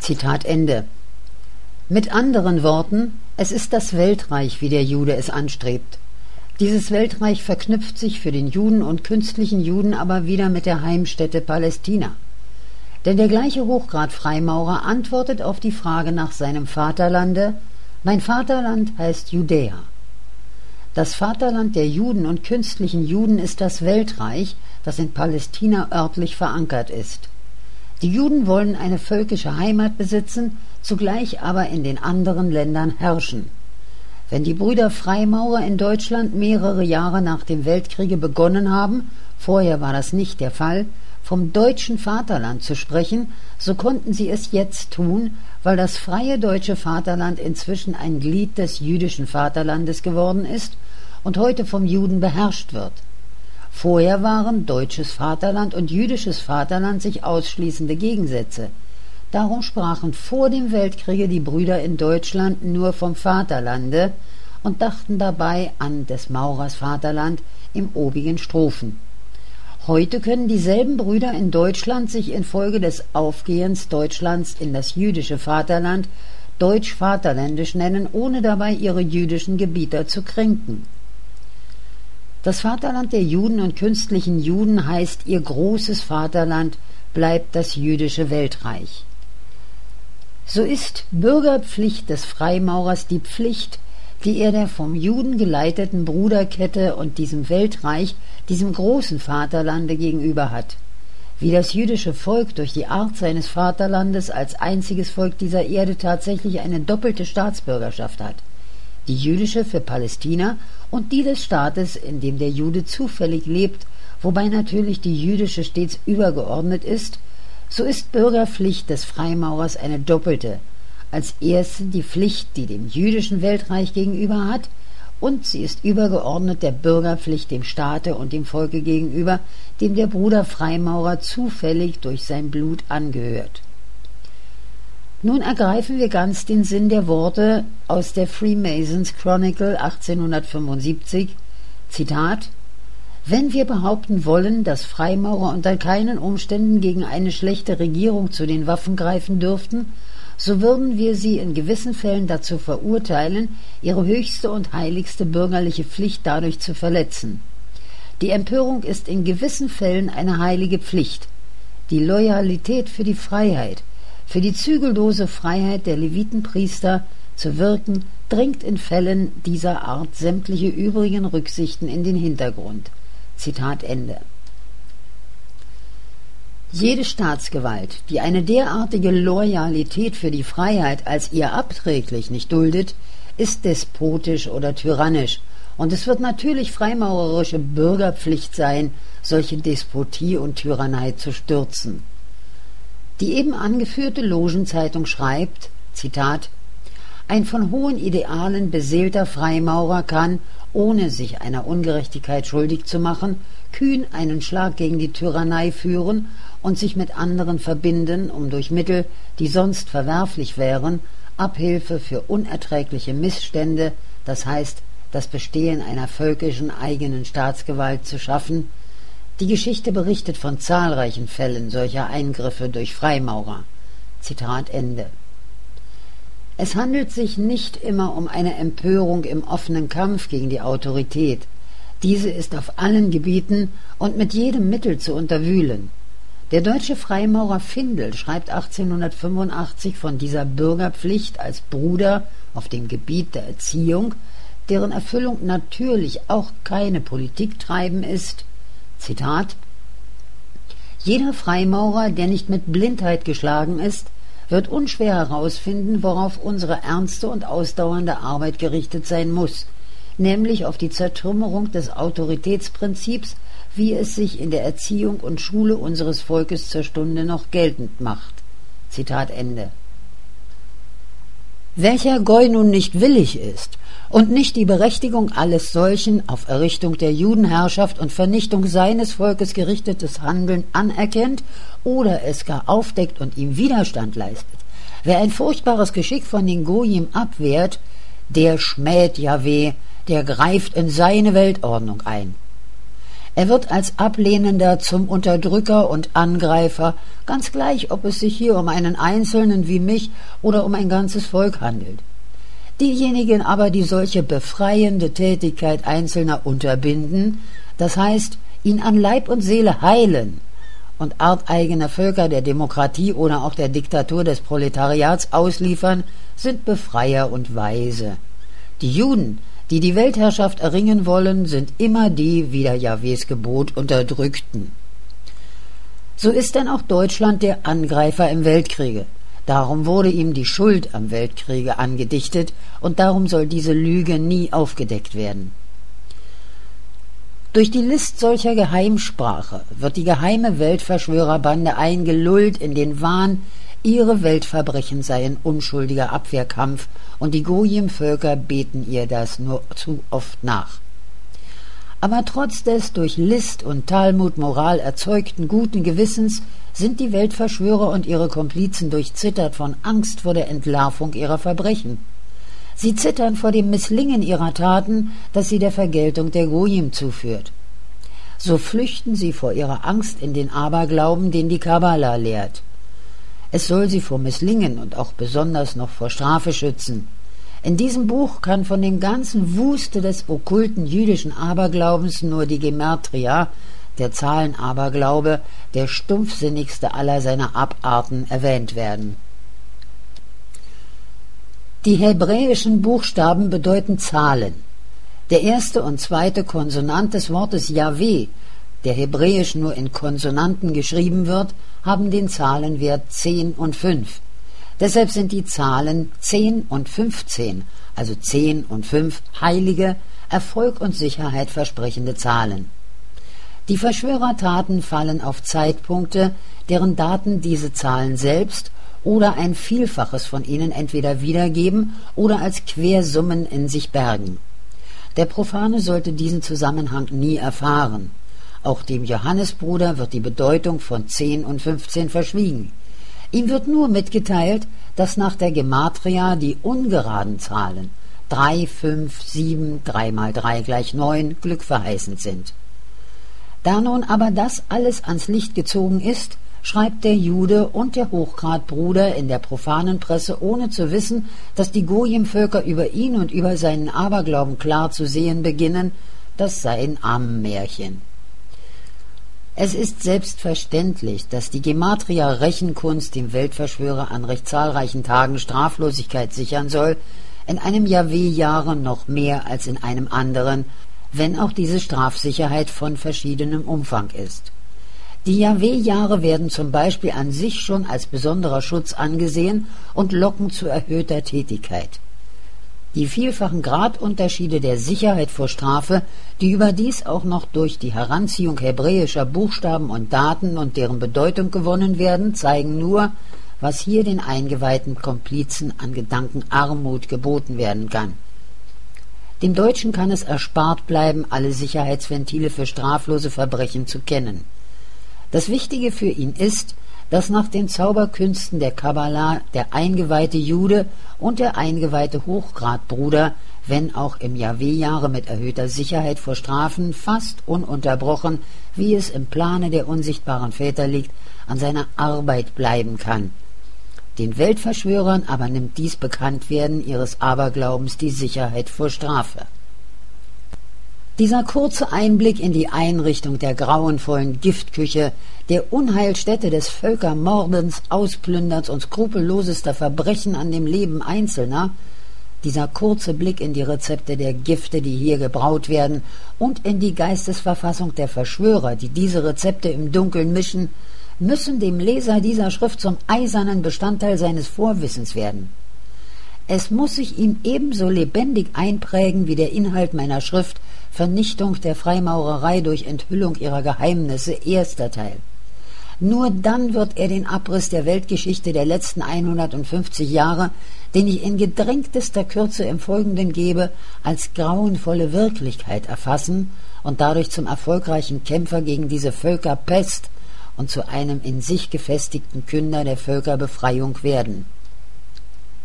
Zitat Ende. Mit anderen Worten, es ist das Weltreich, wie der Jude es anstrebt. Dieses Weltreich verknüpft sich für den Juden und künstlichen Juden aber wieder mit der Heimstätte Palästina. Denn der gleiche Hochgrad-Freimaurer antwortet auf die Frage nach seinem Vaterlande: Mein Vaterland heißt Judäa. Das Vaterland der Juden und künstlichen Juden ist das Weltreich, das in Palästina örtlich verankert ist. Die Juden wollen eine völkische Heimat besitzen, zugleich aber in den anderen Ländern herrschen. Wenn die Brüder Freimaurer in Deutschland mehrere Jahre nach dem Weltkriege begonnen haben, vorher war das nicht der Fall, vom deutschen Vaterland zu sprechen, so konnten sie es jetzt tun, weil das freie deutsche Vaterland inzwischen ein Glied des jüdischen Vaterlandes geworden ist und heute vom Juden beherrscht wird. Vorher waren deutsches Vaterland und jüdisches Vaterland sich ausschließende Gegensätze. Darum sprachen vor dem Weltkriege die Brüder in Deutschland nur vom Vaterlande und dachten dabei an des Maurers Vaterland im obigen Strophen. Heute können dieselben Brüder in Deutschland sich infolge des Aufgehens Deutschlands in das jüdische Vaterland deutsch-vaterländisch nennen, ohne dabei ihre jüdischen Gebieter zu kränken. Das Vaterland der Juden und künstlichen Juden heißt, ihr großes Vaterland bleibt das jüdische Weltreich. So ist Bürgerpflicht des Freimaurers die Pflicht, die er der vom Juden geleiteten Bruderkette und diesem Weltreich, diesem großen Vaterlande gegenüber hat. Wie das jüdische Volk durch die Art seines Vaterlandes als einziges Volk dieser Erde tatsächlich eine doppelte Staatsbürgerschaft hat, die jüdische für Palästina und die des Staates, in dem der Jude zufällig lebt, wobei natürlich die jüdische stets übergeordnet ist, so ist Bürgerpflicht des Freimaurers eine doppelte. Als erste die Pflicht, die dem jüdischen Weltreich gegenüber hat, und sie ist übergeordnet der Bürgerpflicht dem Staate und dem Volke gegenüber, dem der Bruder Freimaurer zufällig durch sein Blut angehört. Nun ergreifen wir ganz den Sinn der Worte aus der Freemasons Chronicle 1875, Zitat: Wenn wir behaupten wollen, dass Freimaurer unter keinen Umständen gegen eine schlechte Regierung zu den Waffen greifen dürften, so würden wir sie in gewissen Fällen dazu verurteilen, ihre höchste und heiligste bürgerliche Pflicht dadurch zu verletzen. Die Empörung ist in gewissen Fällen eine heilige Pflicht. Die Loyalität für die Freiheit, für die zügellose Freiheit der Levitenpriester zu wirken, drängt in Fällen dieser Art sämtliche übrigen Rücksichten in den Hintergrund. Zitat Ende. Jede Staatsgewalt, die eine derartige Loyalität für die Freiheit als ihr abträglich nicht duldet, ist despotisch oder tyrannisch, und es wird natürlich freimaurerische Bürgerpflicht sein, solche Despotie und Tyrannei zu stürzen. Die eben angeführte Logenzeitung schreibt, Zitat: Ein von hohen Idealen beseelter Freimaurer kann, ohne sich einer Ungerechtigkeit schuldig zu machen, kühn einen Schlag gegen die Tyrannei führen und sich mit anderen verbinden, um durch Mittel, die sonst verwerflich wären, Abhilfe für unerträgliche Missstände, das heißt das Bestehen einer völkischen eigenen Staatsgewalt, zu schaffen. Die Geschichte berichtet von zahlreichen Fällen solcher Eingriffe durch Freimaurer. Zitat Ende. Es handelt sich nicht immer um eine Empörung im offenen Kampf gegen die Autorität. Diese ist auf allen Gebieten und mit jedem Mittel zu unterwühlen. Der deutsche Freimaurer Findel schreibt 1885 von dieser Bürgerpflicht als Bruder auf dem Gebiet der Erziehung, deren Erfüllung natürlich auch keine Politik treiben ist. Zitat: Jeder Freimaurer, der nicht mit Blindheit geschlagen ist, wird unschwer herausfinden, worauf unsere ernste und ausdauernde Arbeit gerichtet sein muss, nämlich auf die Zertrümmerung des Autoritätsprinzips, wie es sich in der Erziehung und Schule unseres Volkes zur Stunde noch geltend macht. Zitat Ende. Welcher Goy nun nicht willig ist und nicht die Berechtigung alles solchen auf Errichtung der Judenherrschaft und Vernichtung seines Volkes gerichtetes Handeln anerkennt oder es gar aufdeckt und ihm Widerstand leistet, wer ein furchtbares Geschick von den Goyim abwehrt, der schmäht Jahweh, der greift in seine Weltordnung ein. Er wird als Ablehnender zum Unterdrücker und Angreifer, ganz gleich, ob es sich hier um einen Einzelnen wie mich oder um ein ganzes Volk handelt. Diejenigen aber, die solche befreiende Tätigkeit Einzelner unterbinden, das heißt, ihn an Leib und Seele heilen und arteigene Völker der Demokratie oder auch der Diktatur des Proletariats ausliefern, sind Befreier und Weise. Die Juden, die die Weltherrschaft erringen wollen, sind immer die wider Jahwes Gebot Unterdrückten. So ist denn auch Deutschland der Angreifer im Weltkriege. Darum wurde ihm die Schuld am Weltkriege angedichtet und darum soll diese Lüge nie aufgedeckt werden. Durch die List solcher Geheimsprache wird die geheime Weltverschwörerbande eingelullt in den Wahn, ihre Weltverbrechen seien unschuldiger Abwehrkampf und die Gojim-Völker beten ihr das nur zu oft nach. Aber trotz des durch List und Talmud-Moral erzeugten guten Gewissens sind die Weltverschwörer und ihre Komplizen durchzittert von Angst vor der Entlarvung ihrer Verbrechen. Sie zittern vor dem Misslingen ihrer Taten, das sie der Vergeltung der Gojim zuführt. So flüchten sie vor ihrer Angst in den Aberglauben, den die Kabbala lehrt. Es soll sie vor Misslingen und auch besonders noch vor Strafe schützen. In diesem Buch kann von dem ganzen Wuste des okkulten jüdischen Aberglaubens nur die Gematria, der Zahlenaberglaube, der stumpfsinnigste aller seiner Abarten, erwähnt werden. Die hebräischen Buchstaben bedeuten Zahlen. Der erste und zweite Konsonant des Wortes Jahweh, der hebräisch nur in Konsonanten geschrieben wird, haben den Zahlenwert 10 und 5. Deshalb sind die Zahlen 10 und 15, also 10 und 5, heilige, Erfolg und Sicherheit versprechende Zahlen. Die Verschwörertaten fallen auf Zeitpunkte, deren Daten diese Zahlen selbst oder ein Vielfaches von ihnen entweder wiedergeben oder als Quersummen in sich bergen. Der Profane sollte diesen Zusammenhang nie erfahren. Auch dem Johannesbruder wird die Bedeutung von 10 und 15 verschwiegen. Ihm wird nur mitgeteilt, dass nach der Gematria die ungeraden Zahlen 3, 5, 7, 3 mal 3 gleich 9 glückverheißend sind. Da nun aber das alles ans Licht gezogen ist, schreibt der Jude und der Hochgradbruder in der profanen Presse, ohne zu wissen, dass die Gojim-Völker über ihn und über seinen Aberglauben klar zu sehen beginnen, das sei ein Ammenmärchen. Es ist selbstverständlich, dass die Gematria-Rechenkunst dem Weltverschwörer an recht zahlreichen Tagen Straflosigkeit sichern soll, in einem Jahwe-Jahre noch mehr als in einem anderen, wenn auch diese Strafsicherheit von verschiedenem Umfang ist. Die Jahwe-Jahre werden zum Beispiel an sich schon als besonderer Schutz angesehen und locken zu erhöhter Tätigkeit. Die vielfachen Gradunterschiede der Sicherheit vor Strafe, die überdies auch noch durch die Heranziehung hebräischer Buchstaben und Daten und deren Bedeutung gewonnen werden, zeigen nur, was hier den eingeweihten Komplizen an Gedankenarmut geboten werden kann. Dem Deutschen kann es erspart bleiben, alle Sicherheitsventile für straflose Verbrechen zu kennen. Das Wichtige für ihn ist, dass nach den Zauberkünsten der Kabbala der eingeweihte Jude und der eingeweihte Hochgradbruder, wenn auch im Jahwe-Jahre mit erhöhter Sicherheit vor Strafen, fast ununterbrochen, wie es im Plane der unsichtbaren Väter liegt, an seiner Arbeit bleiben kann. Den Weltverschwörern aber nimmt dies Bekanntwerden ihres Aberglaubens die Sicherheit vor Strafe. Dieser kurze Einblick in die Einrichtung der grauenvollen Giftküche, der Unheilstätte des Völkermordens, Ausplünderns und skrupellosester Verbrechen an dem Leben Einzelner, dieser kurze Blick in die Rezepte der Gifte, die hier gebraut werden, und in die Geistesverfassung der Verschwörer, die diese Rezepte im Dunkeln mischen, müssen dem Leser dieser Schrift zum eisernen Bestandteil seines Vorwissens werden. Es muss sich ihm ebenso lebendig einprägen wie der Inhalt meiner Schrift Vernichtung der Freimaurerei durch Enthüllung ihrer Geheimnisse, erster Teil. Nur dann wird er den Abriss der Weltgeschichte der letzten 150 Jahre, den ich in gedrängtester Kürze im Folgenden gebe, als grauenvolle Wirklichkeit erfassen und dadurch zum erfolgreichen Kämpfer gegen diese Völkerpest und zu einem in sich gefestigten Künder der Völkerbefreiung werden.